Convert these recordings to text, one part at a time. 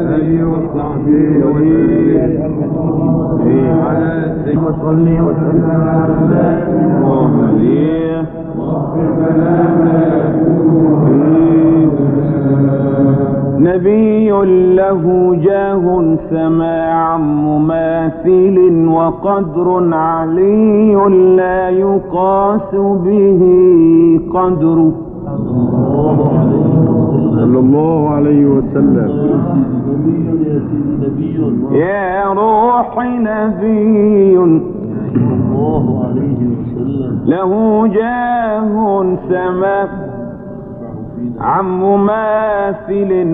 آله وصحبه وسلم على سيدنا صلي وسلم على محمد نبي له جاه سماع مماثل وقدر علي لا يقاس به قدره صلى الله عليه وسلم. يا روح نبي له جاه سماع مماثل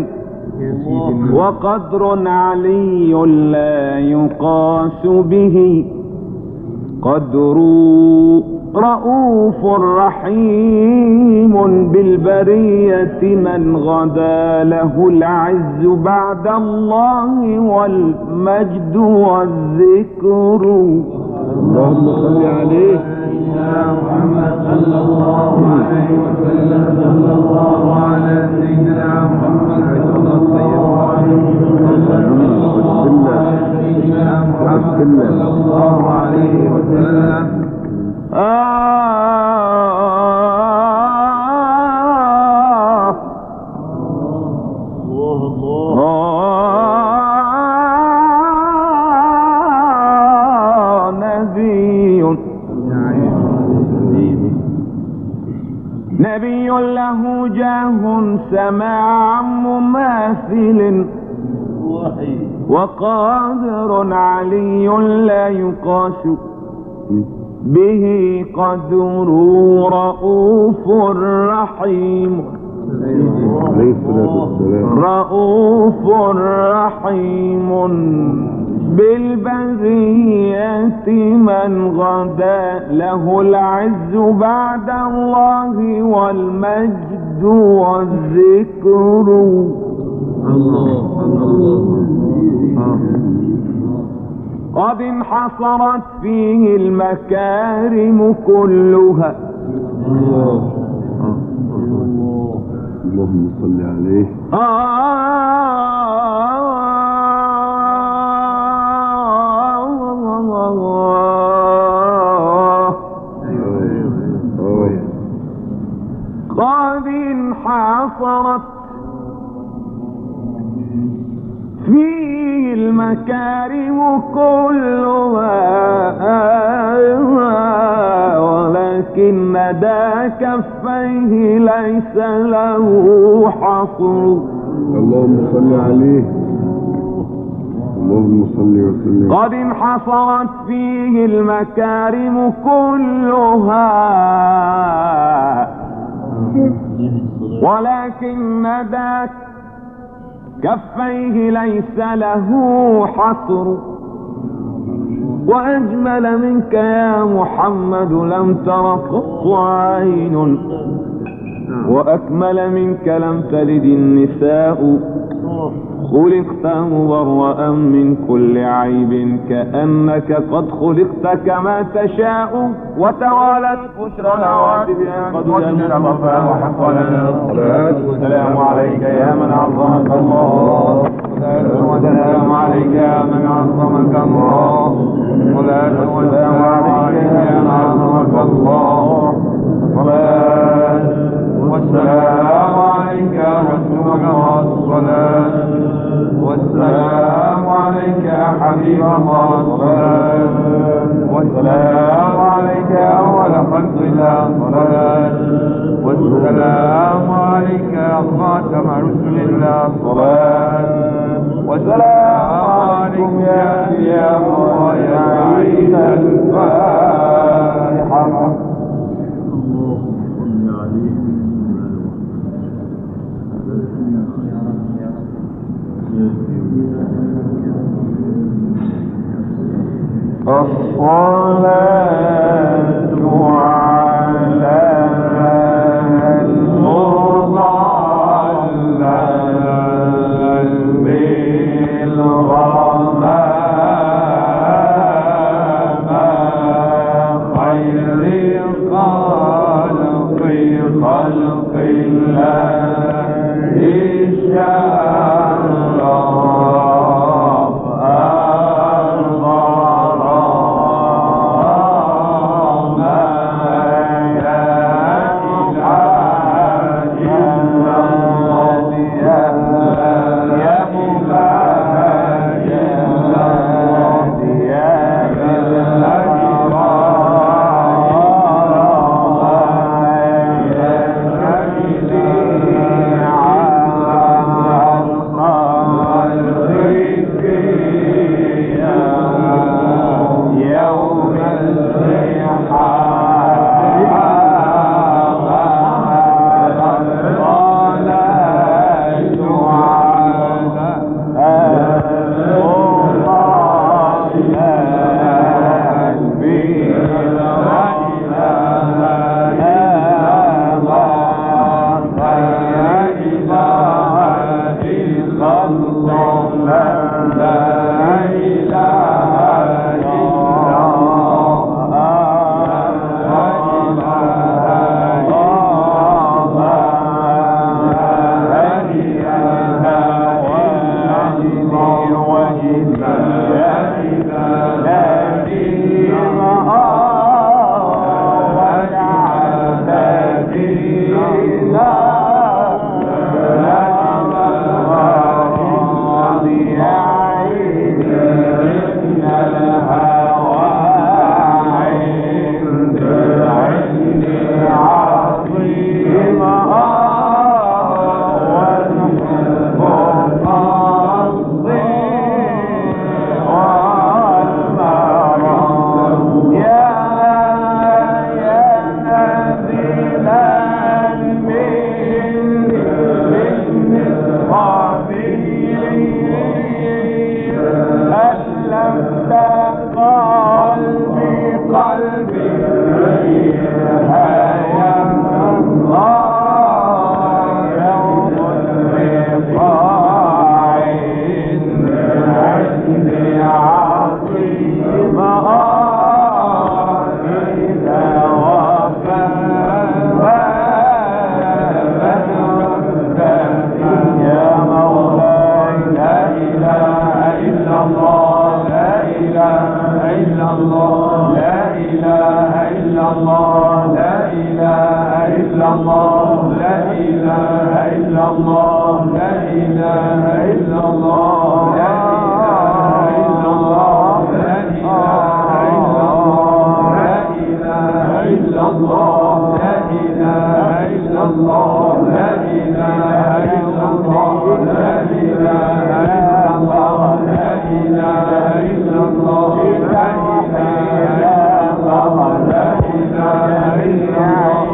وقدر علي لا يقاس به قدر رؤوف رحيم بالبرية من غدا له العز بعد الله والمجد والذكر. اللهم صل عليه يا محمد صلى الله عليه وسلم. صلى الله على سيدنا محمد صلى الله عليه وسلم. سيدنا محمد صلى الله عليه وسلم. نبي له جاه سماع مماثل وقادر علي لا يقاس به قدر رؤوف رحيم رؤوف رحيم بالبرية من غدا له العز بعد الله والمجد والذكر. قد انحصرت فيه المكارم كلها. اللهم صل عليه. قد انحصرت فيه المكارم كلها ولكن ندى كفيه ليس له حصر. اللهم صل عليه. اللهم صل وسلم. قد انحصرت فيه المكارم كلها ولكن ندى كفيه ليس له حصر. وأجمل منك يا محمد لم تر قط عين وأكمل منك لم تلد النساء. خلقت مبرأ من كل عيب كأنك قد خلقت كما تشاء. وتوالت بشرى العواتب قد وجدت الوفاء وحق لنا الصلاة والسلام عليك يا من عظمك الله. والسلام عليك يا من عظمك الله. والسلام عليك يا من عظمك الله. والسلام عليك يا رسول الله. الصلاة والسلام عليك يا حبيب الله. الصلاة والسلام عليك يا أول خلق الله. الصلاة والسلام عليك يا خاتم رسل الله. الصلاة والسلام عليكم يا أنبياء الله يا عيد الفاتحة. الصلاة على المضلل بالغمام خير خلق الله إن شاء الله. الله لا إله إلا الله لا إله إلا الله لا إله إلا الله لا إله إلا الله لا إله إلا الله لا إله إلا الله لا إله إلا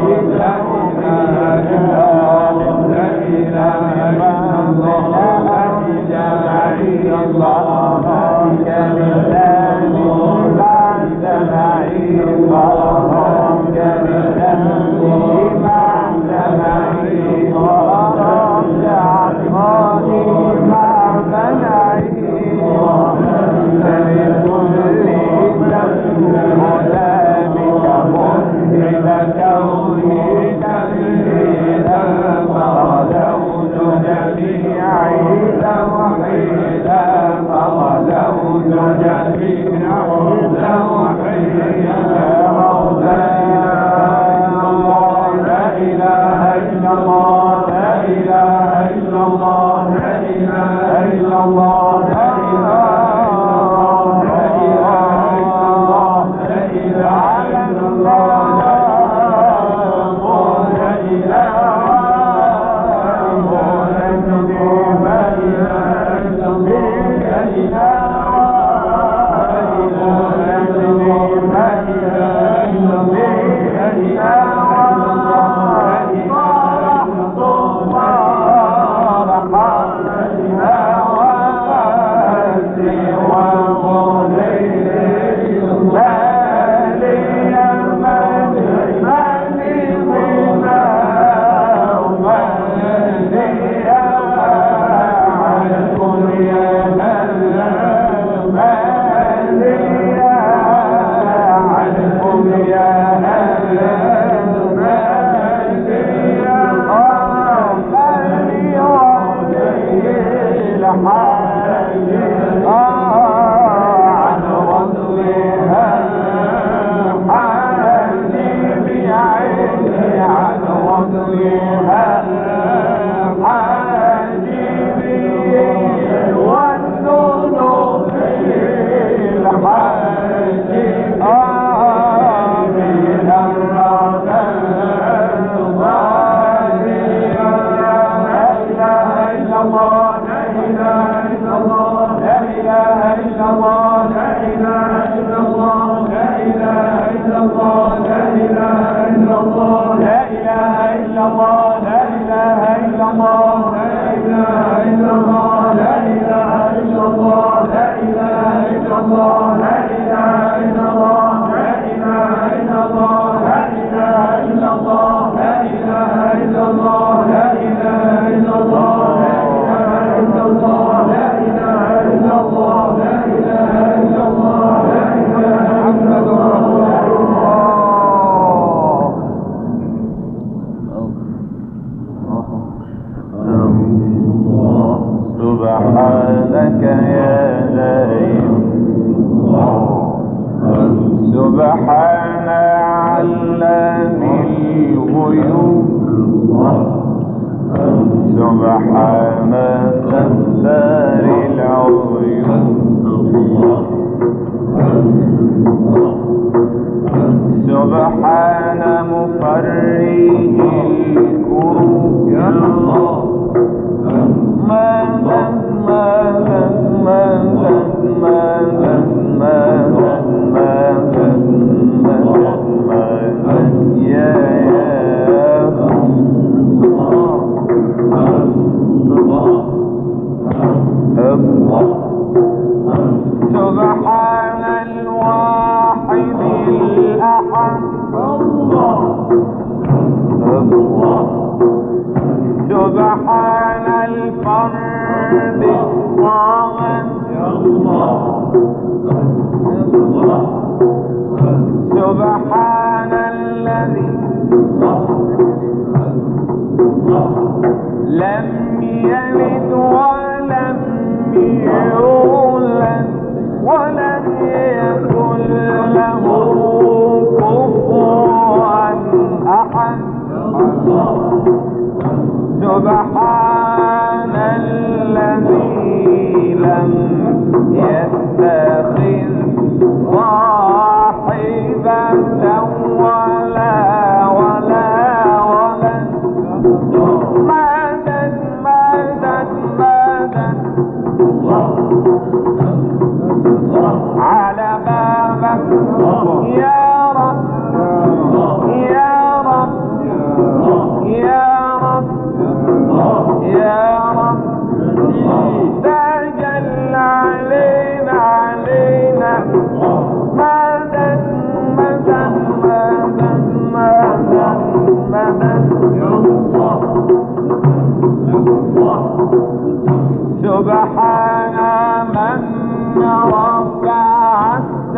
سبحان علام الغيوب سبحان ستار العيوب سبحان مفرج الكروب سبحان الواحد الأحد سبحان الفرد الصمد سبحان الذي لم يلد ولم يولد ولم يكن له كفوا أحد سبحان من يتخذ صاحبة ولا مدد مدد مدد على بابك يا رب يا رب يا رب يا رب تجل علينا علينا مدد مدد مدد مدد مدد سبحان من رفع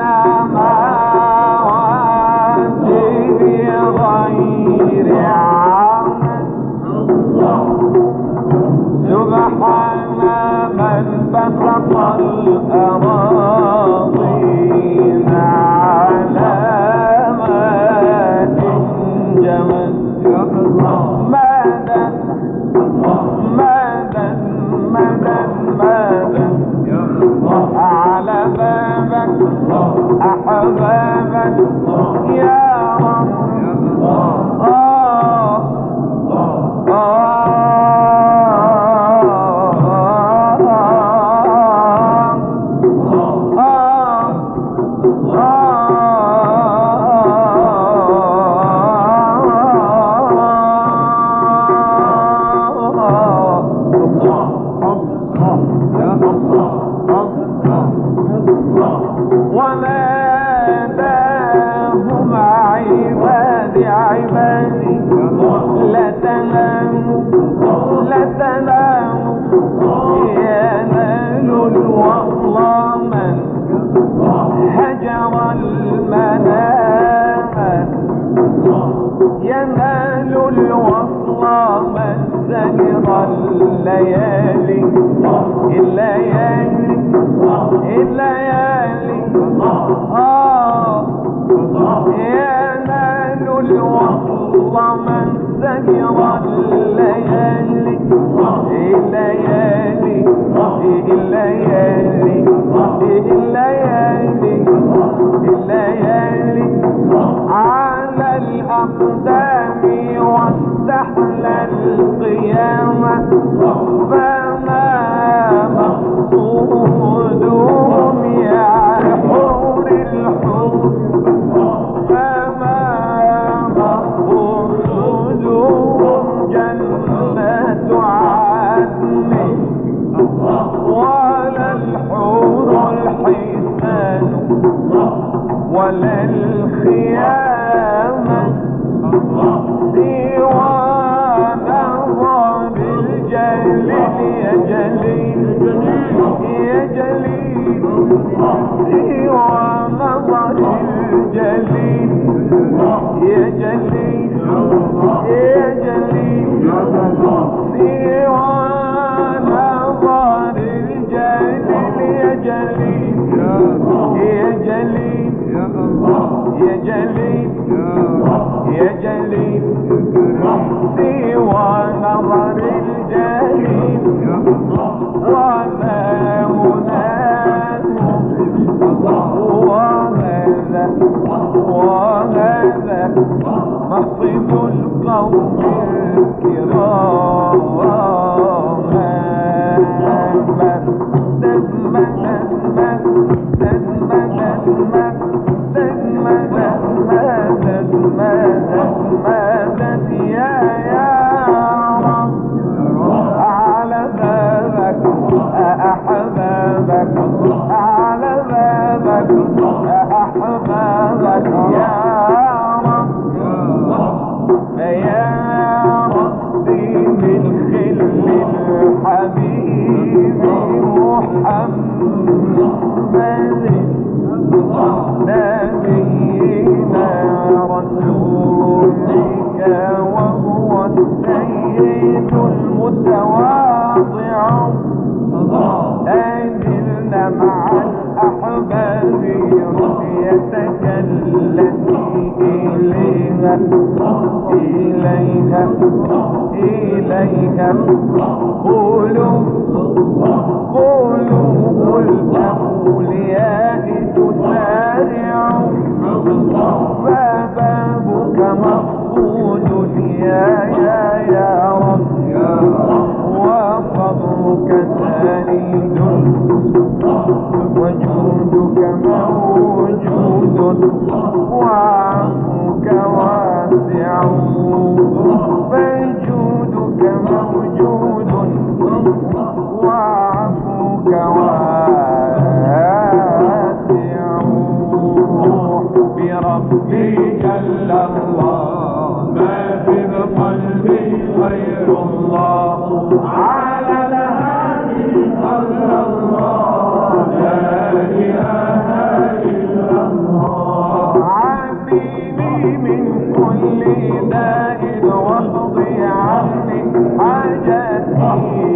السماوات بغير عمد سبحان من بسط الأراضين على ماء جمد مدد مدد مدد مدد على بابك أحبابك يا رب وناداهم عبادي عبادي لا تناموا لا تناموا ينال الوصل من هجر المنام ينال الوصل من سهر الليالي الليالي الليالي ينال الوصل من سهر الليالي الليالي الليالي الليالي الليالي على الأقدام واستحلى القيامة فما مقصودهم يا حور الحور فما مقصودهم جنة عدن ولا الحور الحسان ولا الخيامة سوى نظر الجليل يا جليل يا جليل سوى نظر الجليل يا جليل يا جليل سوى نظر الجليل يا جليل يا جليل يا جليل يا جليل سوى نظر الجليل وما هناه وهذا وهذا مقصد القوم الكرام مدد يا رب على بابك أحبابك على بابك أحبابك يا رب يا ربي من خل الحبيب محمد نبينا رسولك وهو السيد المتواضع أجلنا مع الأحباب رؤيتك التي إليها قولوا قولوا الأولياء تسارع فبابك مفقود يا رب وفضلك سريد وجودك موجود وعفوك واسع فجودك موجود وعفوك واسع بربي جل الله ما في قلبي غير الله على الهادي صلى الله لا إله إلا الله عافيني من كل داء واقضي عني حاجتي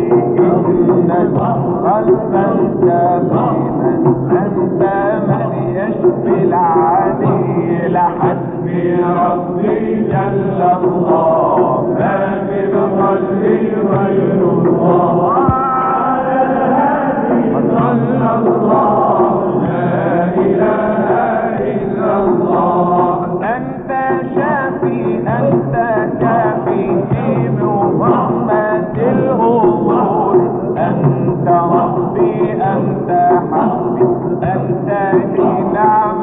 إن قلبا سليما أنت من يشفي العليل حسبي ربي جل الله ما في قلبي غير الله على الهادي صلى الله لا إله إلا الله أنت شافي أنت كافي في مهمة الأمور أنت ربي أنت حسبي أنت لي نعم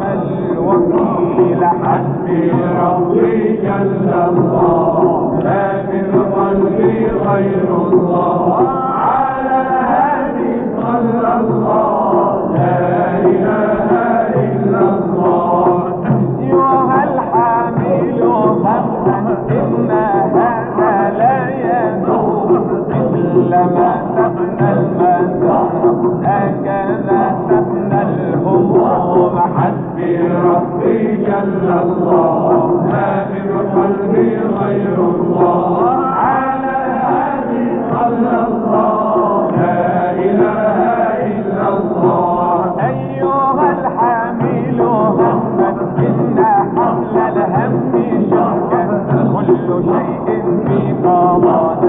الوكيل حسبي ربي جل الله ما في قلبي غير الله على الهادي صلى الله لا إله إلا الله أيها الحامل هما إن هذا لا يدوم إلا ما تبنى المسار هكذا تبنى الهموم حسبي ربي جل الله ما في قلبي غير الله على الهادي صلى الله لا إله إلا الله أيها الحامل هما إن حمل الهم شركة كل شيء في قضانا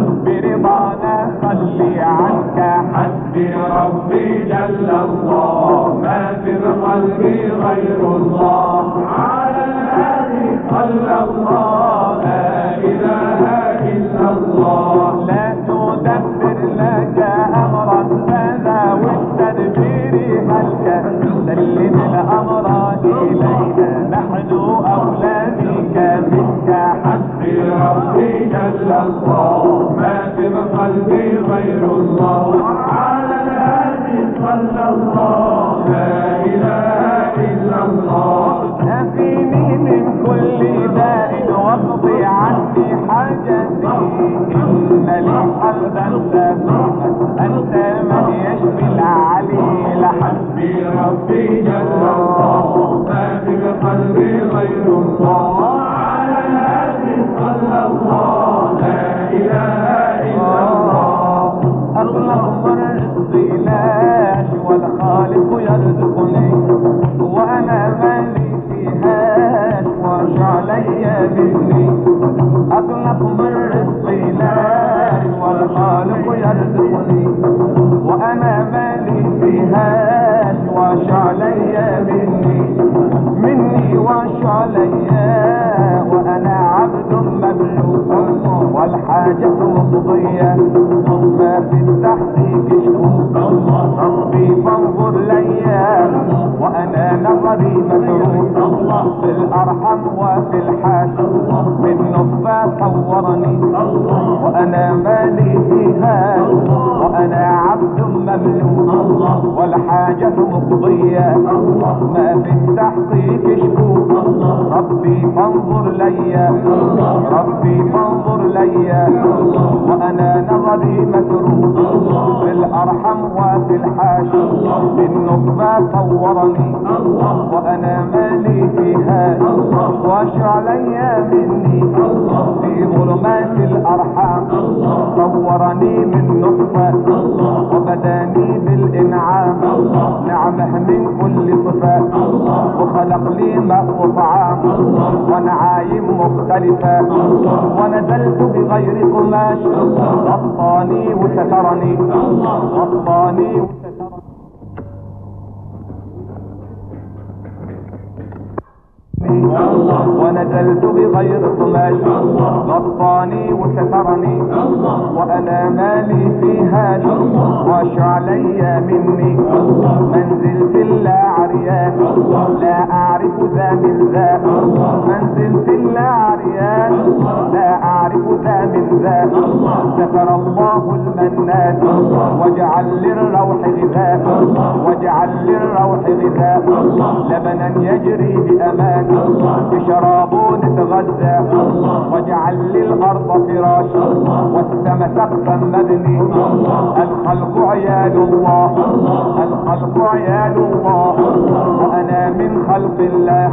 برضانا صلي عنك حسبي ربي جل الله ما في قلبي غير الله على الهادي صلى الله لا إله إلا الله لا تدبر لك أمرا فذا والتدبير ملكا سلم الأمر إلينا نحن أولى بك منك حسبي ربي جل الله ما في قلبي غير الله على الهادي صلى الله لا إله إلا الله نفيني من كل داء واقضي عني حاجتي إن لي قلبا سليما أنت من يشفي العليل حسبي ربي جل الله ما في قلبي غير الله على الهادي صلى الله لا إله إلا الله اللهم رزقي لاش والخالق يرزقني وأنا مالي فيهاش وارش علي مني أطلق من رزقي لاش والخالق يرزقني وأنا مالي فيهاش وارش علي مني وارش علي وأنا عبد مملوك والحاجة مقضية ما في التحقيق شكوك ربي فانظر ليا وأنا نظري متروك في الأرحم وفي الحاش من نطفة صورني وأنا مالي فيها وأنا عبد مملوك والحاجة مقضية ما في التحقيق شكوك ربي فانظر ليا ربي فانظر ليا وأنا نظري متروك في الأرحم وفي الحاش بالنطفة صورني وأنا مالي فيها واش علي مني في ظلمات الأرحام صورني من نطفة وبداني بالإنعام نعمه من كل صفات وخلق لي ماء وطعام ونعايم مختلفة ونزلت بغير قماش غطاني وسترني غطاني وسترني ونزلت بغير قماش غطاني وسترني وانا مالي فيها واش علي مني منزلت الا عريان لا اعرف ذا من ذا منزلت الا عريان لا اعرف ذا من ذا ستر الله المنان واجعل للروح غذاء واجعل للروح غذاء لبنا يجري بامان بشراب نتغذى واجعل للارض فراش والسما سقفا مبني الخلق عيال الله الخلق عيال الله وانا من خلق الله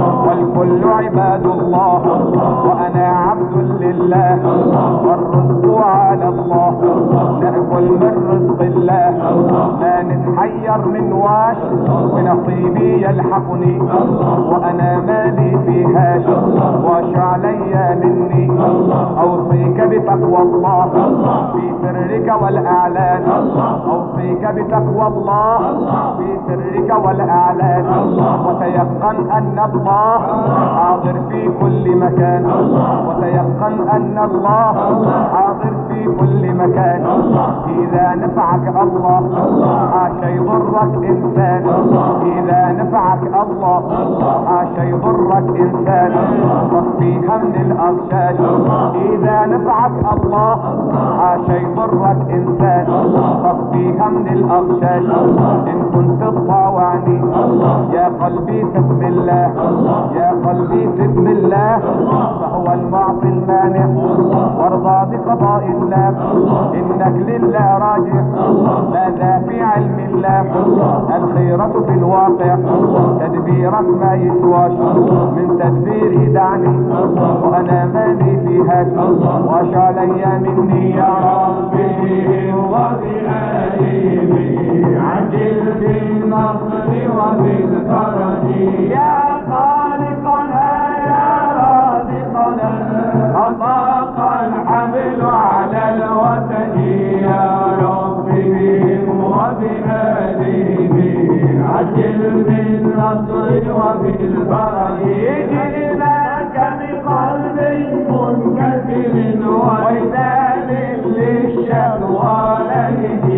والكل عباد الله وانا عبد لله والرزق على الله نأكل من رزق الله ما نتحير من واش ونصيبي يلحقني وانا مالي فيهاش واش علي مني اوصيك بتقوى الله في سرك والاعلان اوصيك بتقوى الله في سرك والاعلان وتيقن ان الله حاضر في كل مكان وتيقن ان الله حاضر في كل مكان اذا نفعك الله حاشا يضرك انسان اذا نفعك الله حاشا يضرك انسان تصفيها من الاغشاش اذا نفعك الله حاشا يضرك انسان تصفيها من الاغشاش ان كنت تطاوعني يا قلبي سب الله يا قلبي سب الله فهو المعطي المانع وارضى بقضاء الله انك لله راجع ماذا في علم الله الخيرة في الواقع تدبيرك ما يسواش من تدبيري دعني وانا مالي فيها واش علي مني يا ربي وبآله عجل بالنصر وبالفرج يا خالقنا يا رازقنا أطاق الحمل على الوثن يا ربي بهم وبآله عجل بالنصر وبالفرج جئناك بقلب منكسر وإذان للشكوى ليه